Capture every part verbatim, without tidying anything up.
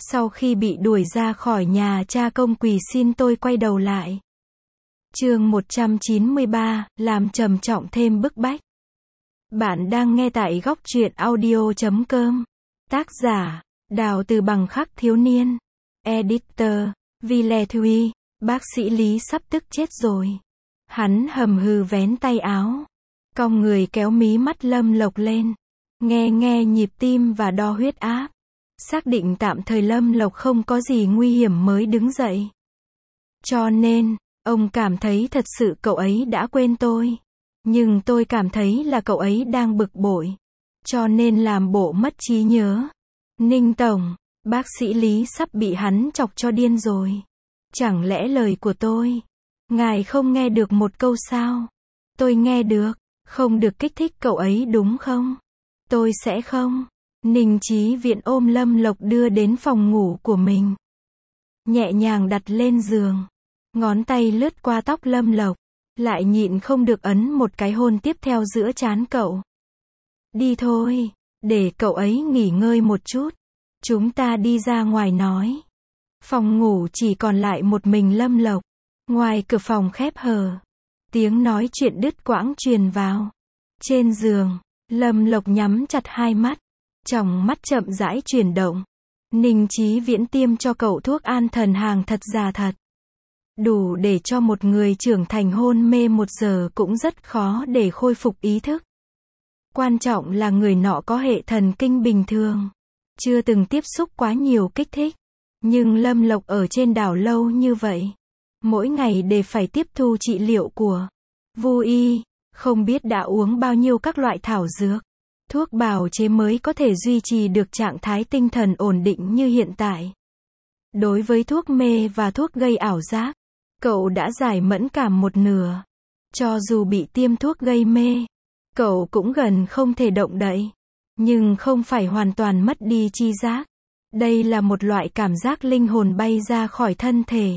Sau khi bị đuổi ra khỏi nhà, cha công quỳ xin tôi quay đầu lại. Chương một trăm chín mươi ba, làm trầm trọng thêm bức bách. Bạn đang nghe tại góc truyện audio chấm com. Tác giả, Đào Từ Bằng Khắc Thiếu Niên. Editor, Vile Thuy. Bác sĩ Lý sắp tức chết rồi. Hắn hầm hừ vén tay áo, cong người kéo mí mắt Lâm Lộc lên, nghe nghe nhịp tim và đo huyết áp. Xác định tạm thời Lâm Lộc không có gì nguy hiểm mới đứng dậy. Cho nên, ông cảm thấy thật sự cậu ấy đã quên tôi. Nhưng tôi cảm thấy là cậu ấy đang bực bội. Cho nên làm bộ mất trí nhớ. Ninh Tổng, bác sĩ Lý sắp bị hắn chọc cho điên rồi. Chẳng lẽ lời của tôi, ngài không nghe được một câu sao? Tôi nghe được, không được kích thích cậu ấy đúng không? Tôi sẽ không. Ninh Chí Viễn ôm Lâm Lộc đưa đến phòng ngủ của mình. Nhẹ nhàng đặt lên giường. Ngón tay lướt qua tóc Lâm Lộc. Lại nhịn không được ấn một cái hôn tiếp theo giữa trán cậu. Đi thôi, để cậu ấy nghỉ ngơi một chút. Chúng ta đi ra ngoài nói. Phòng ngủ chỉ còn lại một mình Lâm Lộc. Ngoài cửa phòng khép hờ. Tiếng nói chuyện đứt quãng truyền vào. Trên giường, Lâm Lộc nhắm chặt hai mắt. Tròng mắt chậm rãi chuyển động. Ninh Chí Viễn tiêm cho cậu thuốc an thần hàng thật già thật. Đủ để cho một người trưởng thành hôn mê một giờ cũng rất khó để khôi phục ý thức. Quan trọng là người nọ có hệ thần kinh bình thường. Chưa từng tiếp xúc quá nhiều kích thích. Nhưng Lâm Lộc ở trên đảo lâu như vậy. Mỗi ngày đều phải tiếp thu trị liệu của Vu y. Không biết đã uống bao nhiêu các loại thảo dược. Thuốc bào chế mới có thể duy trì được trạng thái tinh thần ổn định như hiện tại. Đối với thuốc mê và thuốc gây ảo giác, cậu đã giải mẫn cảm một nửa. Cho dù bị tiêm thuốc gây mê, cậu cũng gần không thể động đậy. Nhưng không phải hoàn toàn mất đi tri giác. Đây là một loại cảm giác linh hồn bay ra khỏi thân thể.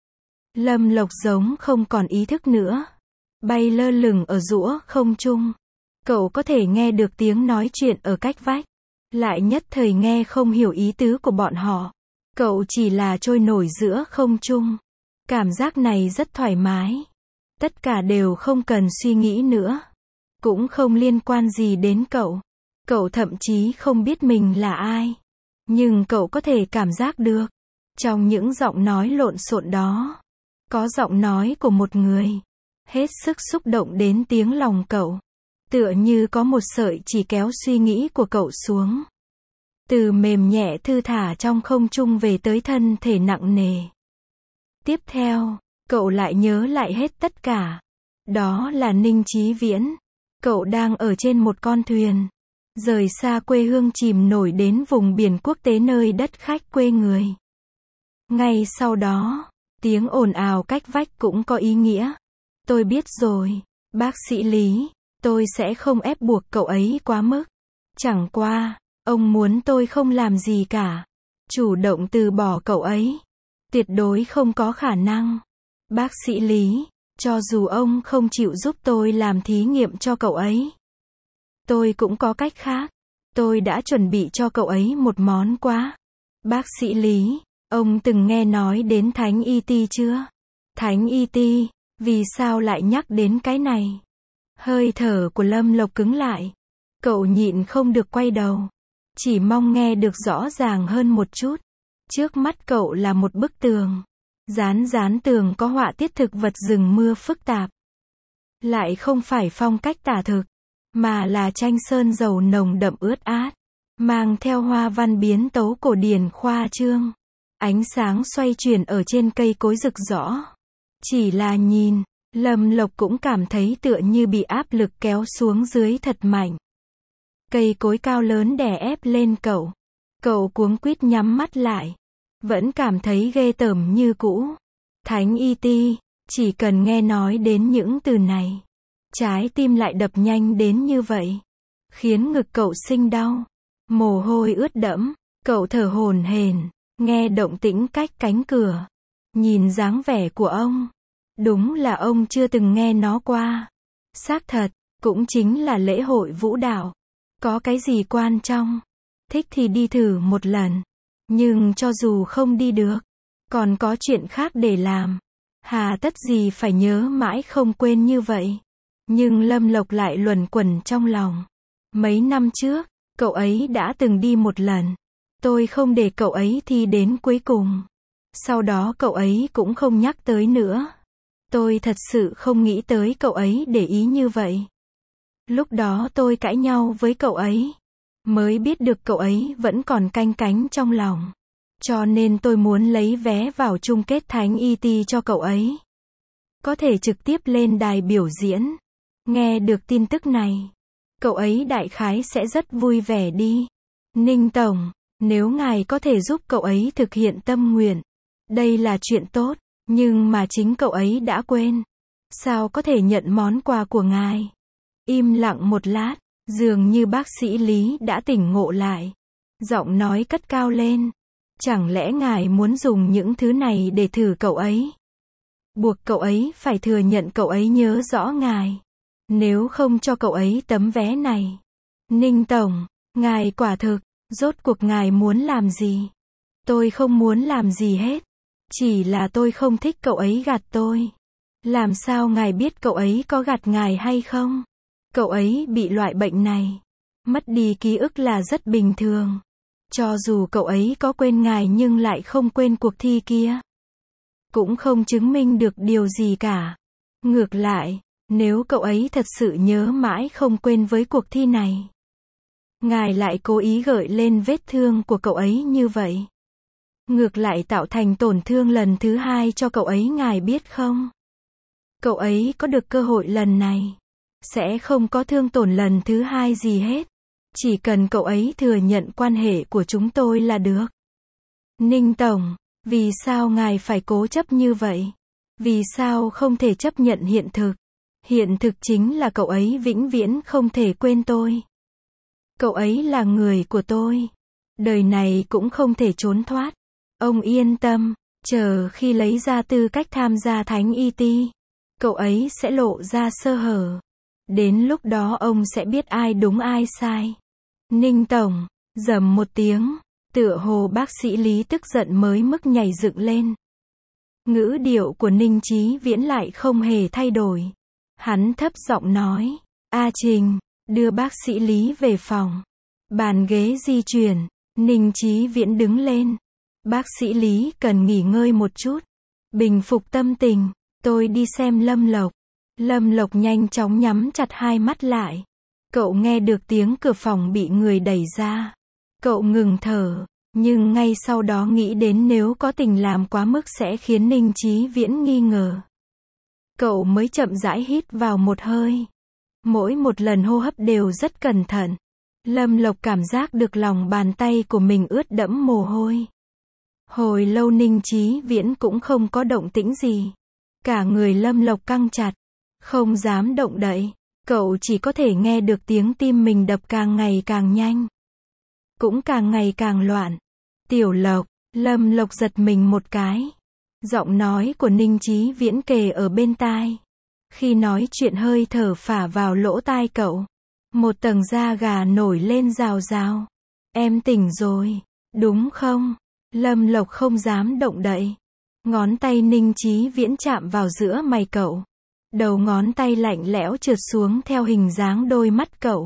Lâm Lộc giống không còn ý thức nữa. Bay lơ lửng ở giữa không trung. Cậu có thể nghe được tiếng nói chuyện ở cách vách. Lại nhất thời nghe không hiểu ý tứ của bọn họ. Cậu chỉ là trôi nổi giữa không trung. Cảm giác này rất thoải mái. Tất cả đều không cần suy nghĩ nữa. Cũng không liên quan gì đến cậu. Cậu thậm chí không biết mình là ai. Nhưng cậu có thể cảm giác được. Trong những giọng nói lộn xộn đó, có giọng nói của một người. Hết sức xúc động đến tiếng lòng cậu. Tựa như có một sợi chỉ kéo suy nghĩ của cậu xuống. Từ mềm nhẹ thư thả trong không trung về tới thân thể nặng nề. Tiếp theo, cậu lại nhớ lại hết tất cả. Đó là Ninh Chí Viễn. Cậu đang ở trên một con thuyền. Rời xa quê hương chìm nổi đến vùng biển quốc tế nơi đất khách quê người. Ngay sau đó, tiếng ồn ào cách vách cũng có ý nghĩa. Tôi biết rồi, bác sĩ Lý. Tôi sẽ không ép buộc cậu ấy quá mức. Chẳng qua, ông muốn tôi không làm gì cả. Chủ động từ bỏ cậu ấy. Tuyệt đối không có khả năng. Bác sĩ Lý, cho dù ông không chịu giúp tôi làm thí nghiệm cho cậu ấy, tôi cũng có cách khác. Tôi đã chuẩn bị cho cậu ấy một món quà. Bác sĩ Lý, ông từng nghe nói đến Thánh i tê chưa? Thánh i tê, vì sao lại nhắc đến cái này? Hơi thở của Lâm Lộc cứng lại. Cậu nhịn không được quay đầu. Chỉ mong nghe được rõ ràng hơn một chút. Trước mắt cậu là một bức tường. Dán dán tường có họa tiết thực vật rừng mưa phức tạp. Lại không phải phong cách tả thực, mà là tranh sơn dầu nồng đậm ướt át. Mang theo hoa văn biến tấu cổ điển khoa trương. Ánh sáng xoay chuyển ở trên cây cối rực rỡ. Chỉ là nhìn, Lâm Lộc cũng cảm thấy tựa như bị áp lực kéo xuống dưới thật mạnh. Cây cối cao lớn đè ép lên cậu. Cậu cuống quýt nhắm mắt lại. Vẫn cảm thấy ghê tởm như cũ. Thánh i tê, chỉ cần nghe nói đến những từ này. Trái tim lại đập nhanh đến như vậy. Khiến ngực cậu sinh đau. Mồ hôi ướt đẫm. Cậu thở hổn hển. Nghe động tĩnh cách cánh cửa. Nhìn dáng vẻ của ông. Đúng là ông chưa từng nghe nó qua. Xác thật, cũng chính là lễ hội vũ đạo. Có cái gì quan trọng? Thích thì đi thử một lần. Nhưng cho dù không đi được, còn có chuyện khác để làm. Hà tất gì phải nhớ mãi không quên như vậy. Nhưng Lâm Lộc lại luẩn quẩn trong lòng. Mấy năm trước, cậu ấy đã từng đi một lần. Tôi không để cậu ấy thi đến cuối cùng. Sau đó cậu ấy cũng không nhắc tới nữa. Tôi thật sự không nghĩ tới cậu ấy để ý như vậy. Lúc đó tôi cãi nhau với cậu ấy. Mới biết được cậu ấy vẫn còn canh cánh trong lòng. Cho nên tôi muốn lấy vé vào chung kết Thánh i tê cho cậu ấy. Có thể trực tiếp lên đài biểu diễn. Nghe được tin tức này, cậu ấy đại khái sẽ rất vui vẻ đi. Ninh Tổng, nếu ngài có thể giúp cậu ấy thực hiện tâm nguyện, đây là chuyện tốt, nhưng mà chính cậu ấy đã quên. Sao có thể nhận món quà của ngài? Im lặng một lát, dường như bác sĩ Lý đã tỉnh ngộ lại. Giọng nói cất cao lên. Chẳng lẽ ngài muốn dùng những thứ này để thử cậu ấy? Buộc cậu ấy phải thừa nhận cậu ấy nhớ rõ ngài. Nếu không cho cậu ấy tấm vé này. Ninh Tổng, ngài quả thực, rốt cuộc ngài muốn làm gì? Tôi không muốn làm gì hết. Chỉ là tôi không thích cậu ấy gạt tôi. Làm sao ngài biết cậu ấy có gạt ngài hay không? Cậu ấy bị loại bệnh này. Mất đi ký ức là rất bình thường. Cho dù cậu ấy có quên ngài nhưng lại không quên cuộc thi kia. Cũng không chứng minh được điều gì cả. Ngược lại, nếu cậu ấy thật sự nhớ mãi không quên với cuộc thi này, ngài lại cố ý gợi lên vết thương của cậu ấy như vậy. Ngược lại tạo thành tổn thương lần thứ hai cho cậu ấy, ngài biết không? Cậu ấy có được cơ hội lần này, sẽ không có thương tổn lần thứ hai gì hết. Chỉ cần cậu ấy thừa nhận quan hệ của chúng tôi là được. Ninh Tổng, vì sao ngài phải cố chấp như vậy? Vì sao không thể chấp nhận hiện thực? Hiện thực chính là cậu ấy vĩnh viễn không thể quên tôi. Cậu ấy là người của tôi. Đời này cũng không thể trốn thoát. Ông yên tâm, chờ khi lấy ra tư cách tham gia Thánh i tê, cậu ấy sẽ lộ ra sơ hở. Đến lúc đó ông sẽ biết ai đúng ai sai. Ninh Tổng, rầm một tiếng, tựa hồ bác sĩ Lý tức giận mới mức nhảy dựng lên. Ngữ điệu của Ninh Chí Viễn lại không hề thay đổi. Hắn thấp giọng nói, A Trình, đưa bác sĩ Lý về phòng. Bàn ghế di chuyển, Ninh Chí Viễn đứng lên. Bác sĩ Lý cần nghỉ ngơi một chút. Bình phục tâm tình, tôi đi xem Lâm Lộc. Lâm Lộc nhanh chóng nhắm chặt hai mắt lại. Cậu nghe được tiếng cửa phòng bị người đẩy ra. Cậu ngừng thở, nhưng ngay sau đó nghĩ đến nếu có tình làm quá mức sẽ khiến Ninh Chí Viễn nghi ngờ. Cậu mới chậm rãi hít vào một hơi. Mỗi một lần hô hấp đều rất cẩn thận. Lâm Lộc cảm giác được lòng bàn tay của mình ướt đẫm mồ hôi. Hồi lâu Ninh Chí Viễn cũng không có động tĩnh gì. Cả người Lâm Lộc căng chặt, không dám động đậy. Cậu chỉ có thể nghe được tiếng tim mình đập càng ngày càng nhanh. Cũng càng ngày càng loạn. Tiểu Lộc, Lâm Lộc giật mình một cái. Giọng nói của Ninh Chí Viễn kề ở bên tai. Khi nói chuyện hơi thở phả vào lỗ tai cậu. Một tầng da gà nổi lên rào rào. Em tỉnh rồi, đúng không? Lâm Lộc không dám động đậy. Ngón tay Ninh Chí Viễn chạm vào giữa mày cậu. Đầu ngón tay lạnh lẽo trượt xuống theo hình dáng đôi mắt cậu.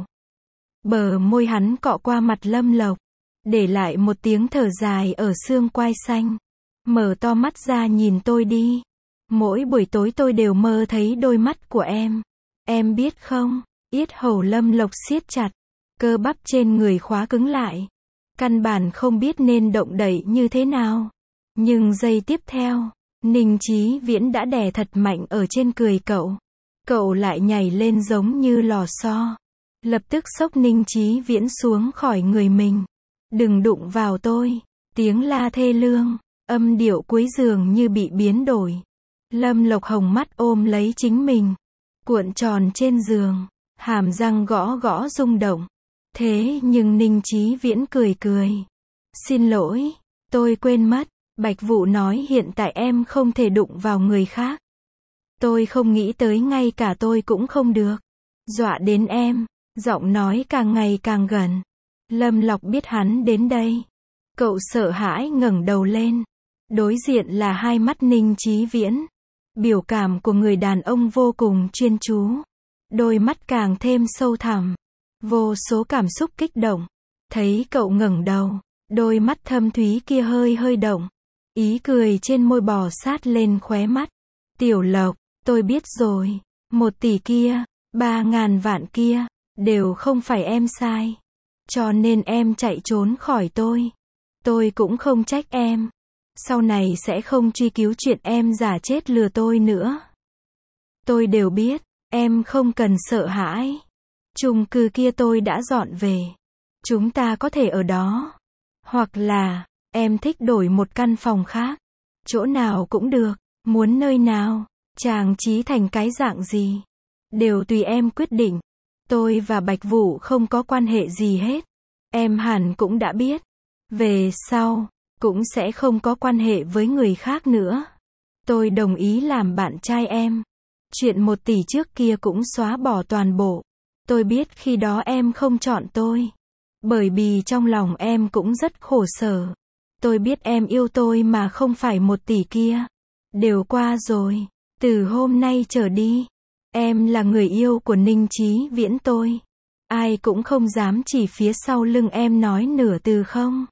Bờ môi hắn cọ qua mặt Lâm Lộc, để lại một tiếng thở dài ở xương quai xanh. Mở to mắt ra nhìn tôi đi. Mỗi buổi tối tôi đều mơ thấy đôi mắt của em. Em biết không? Yết hầu Lâm Lộc siết chặt. Cơ bắp trên người khóa cứng lại. Căn bản không biết nên động đậy như thế nào. Nhưng giây tiếp theo, Ninh Chí Viễn đã đè thật mạnh ở trên cười cậu. Cậu lại nhảy lên giống như lò xo. Lập tức xốc Ninh Chí Viễn xuống khỏi người mình. Đừng đụng vào tôi. Tiếng la thê lương, âm điệu cuối giường như bị biến đổi. Lâm Lộc hồng mắt ôm lấy chính mình, cuộn tròn trên giường, hàm răng gõ gõ rung động. Thế nhưng Ninh Chí Viễn cười cười. Xin lỗi, tôi quên mất. Bạch Vũ nói hiện tại em không thể đụng vào người khác. Tôi không nghĩ tới ngay cả tôi cũng không được. Dọa đến em, giọng nói càng ngày càng gần. Lâm Lộc biết hắn đến đây. Cậu sợ hãi ngẩng đầu lên. Đối diện là hai mắt Ninh Chí Viễn. Biểu cảm của người đàn ông vô cùng chuyên chú. Đôi mắt càng thêm sâu thẳm. Vô số cảm xúc kích động. Thấy cậu ngẩng đầu, đôi mắt thâm thúy kia hơi hơi động. Ý cười trên môi bò sát lên khóe mắt. Tiểu Lộc, tôi biết rồi. Một tỷ kia, ba ngàn vạn kia, đều không phải em sai. Cho nên em chạy trốn khỏi tôi. Tôi cũng không trách em. Sau này sẽ không truy cứu chuyện em giả chết lừa tôi nữa. Tôi đều biết, em không cần sợ hãi. Chung cư kia tôi đã dọn về. Chúng ta có thể ở đó. Hoặc là, em thích đổi một căn phòng khác. Chỗ nào cũng được, muốn nơi nào, trang trí thành cái dạng gì. Đều tùy em quyết định. Tôi và Bạch Vũ không có quan hệ gì hết. Em hẳn cũng đã biết. Về sau, cũng sẽ không có quan hệ với người khác nữa. Tôi đồng ý làm bạn trai em. Chuyện một tỷ trước kia cũng xóa bỏ toàn bộ. Tôi biết khi đó em không chọn tôi. Bởi vì trong lòng em cũng rất khổ sở. Tôi biết em yêu tôi mà không phải một tỷ kia. Đều qua rồi. Từ hôm nay trở đi, em là người yêu của Ninh Chí Viễn tôi. Ai cũng không dám chỉ phía sau lưng em nói nửa từ không.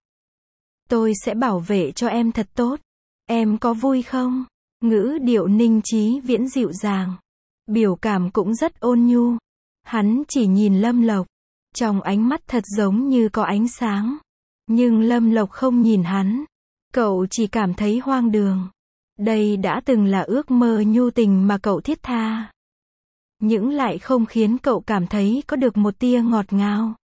Tôi sẽ bảo vệ cho em thật tốt. Em có vui không? Ngữ điệu Ninh Chí Viễn dịu dàng. Biểu cảm cũng rất ôn nhu. Hắn chỉ nhìn Lâm Lộc. Trong ánh mắt thật giống như có ánh sáng. Nhưng Lâm Lộc không nhìn hắn. Cậu chỉ cảm thấy hoang đường. Đây đã từng là ước mơ nhu tình mà cậu thiết tha. Nhưng lại không khiến cậu cảm thấy có được một tia ngọt ngào.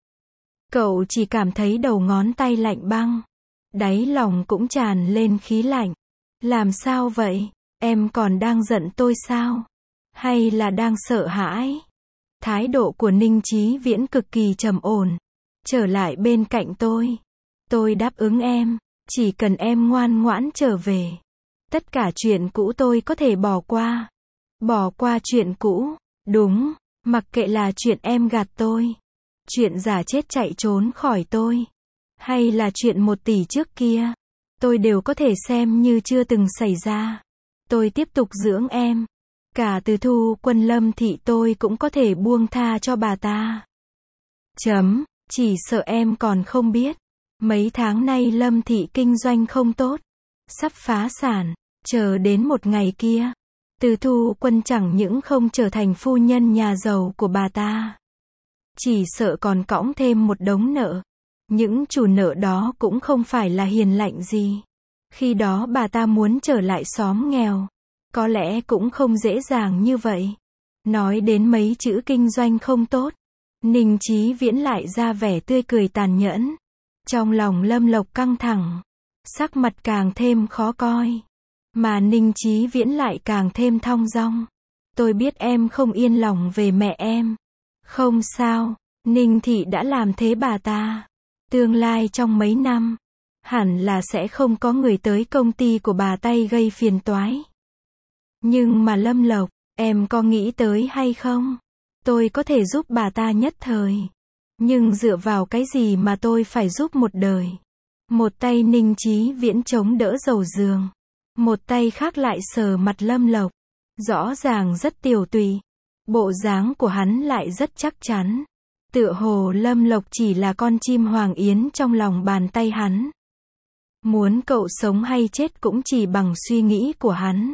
Cậu chỉ cảm thấy đầu ngón tay lạnh băng. Đáy lòng cũng tràn lên khí lạnh. Làm sao vậy? Em còn đang giận tôi sao? Hay là đang sợ hãi? Thái độ của Ninh Chí Viễn cực kỳ trầm ổn. Trở lại bên cạnh tôi. Tôi đáp ứng em. Chỉ cần em ngoan ngoãn trở về. Tất cả chuyện cũ tôi có thể bỏ qua. Bỏ qua chuyện cũ. Đúng. Mặc kệ là chuyện em gạt tôi. Chuyện giả chết chạy trốn khỏi tôi. Hay là chuyện một tỷ trước kia. Tôi đều có thể xem như chưa từng xảy ra. Tôi tiếp tục dưỡng em. Cả Từ Thu Quân Lâm Thị tôi cũng có thể buông tha cho bà ta. Chấm. Chỉ sợ em còn không biết. Mấy tháng nay Lâm Thị kinh doanh không tốt. Sắp phá sản. Chờ đến một ngày kia. Từ Thu Quân chẳng những không trở thành phu nhân nhà giàu của bà ta. Chỉ sợ còn cõng thêm một đống nợ. Những chủ nợ đó cũng không phải là hiền lành gì. Khi đó bà ta muốn trở lại xóm nghèo. Có lẽ cũng không dễ dàng như vậy. Nói đến mấy chữ kinh doanh không tốt. Ninh Chí Viễn lại ra vẻ tươi cười tàn nhẫn. Trong lòng Lâm Lộc căng thẳng. Sắc mặt càng thêm khó coi. Mà Ninh Chí Viễn lại càng thêm thong dong. Tôi biết em không yên lòng về mẹ em. Không sao. Ninh Thị đã làm thế bà ta. Tương lai trong mấy năm, hẳn là sẽ không có người tới công ty của bà tay gây phiền toái. Nhưng mà Lâm Lộc, em có nghĩ tới hay không? Tôi có thể giúp bà ta nhất thời. Nhưng dựa vào cái gì mà tôi phải giúp một đời? Một tay Ninh Chí Viễn chống đỡ đầu giường. Một tay khác lại sờ mặt Lâm Lộc. Rõ ràng rất tiểu tụy. Bộ dáng của hắn lại rất chắc chắn. Tựa hồ Lâm Lộc chỉ là con chim hoàng yến trong lòng bàn tay hắn. Muốn cậu sống hay chết cũng chỉ bằng suy nghĩ của hắn.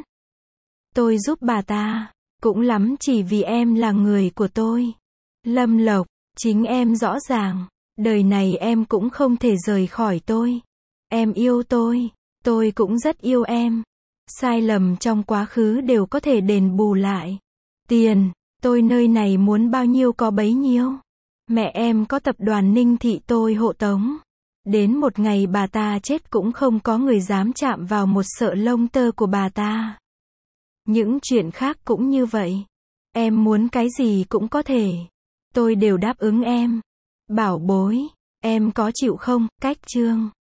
Tôi giúp bà ta, cũng lắm chỉ vì em là người của tôi. Lâm Lộc, chính em rõ ràng, đời này em cũng không thể rời khỏi tôi. Em yêu tôi, tôi cũng rất yêu em. Sai lầm trong quá khứ đều có thể đền bù lại. Tiền, tôi nơi này muốn bao nhiêu có bấy nhiêu. Mẹ em có tập đoàn Ninh Thị tôi hộ tống. Đến một ngày bà ta chết cũng không có người dám chạm vào một sợi lông tơ của bà ta. Những chuyện khác cũng như vậy. Em muốn cái gì cũng có thể. Tôi đều đáp ứng em. Bảo bối, em có chịu không? Cách chương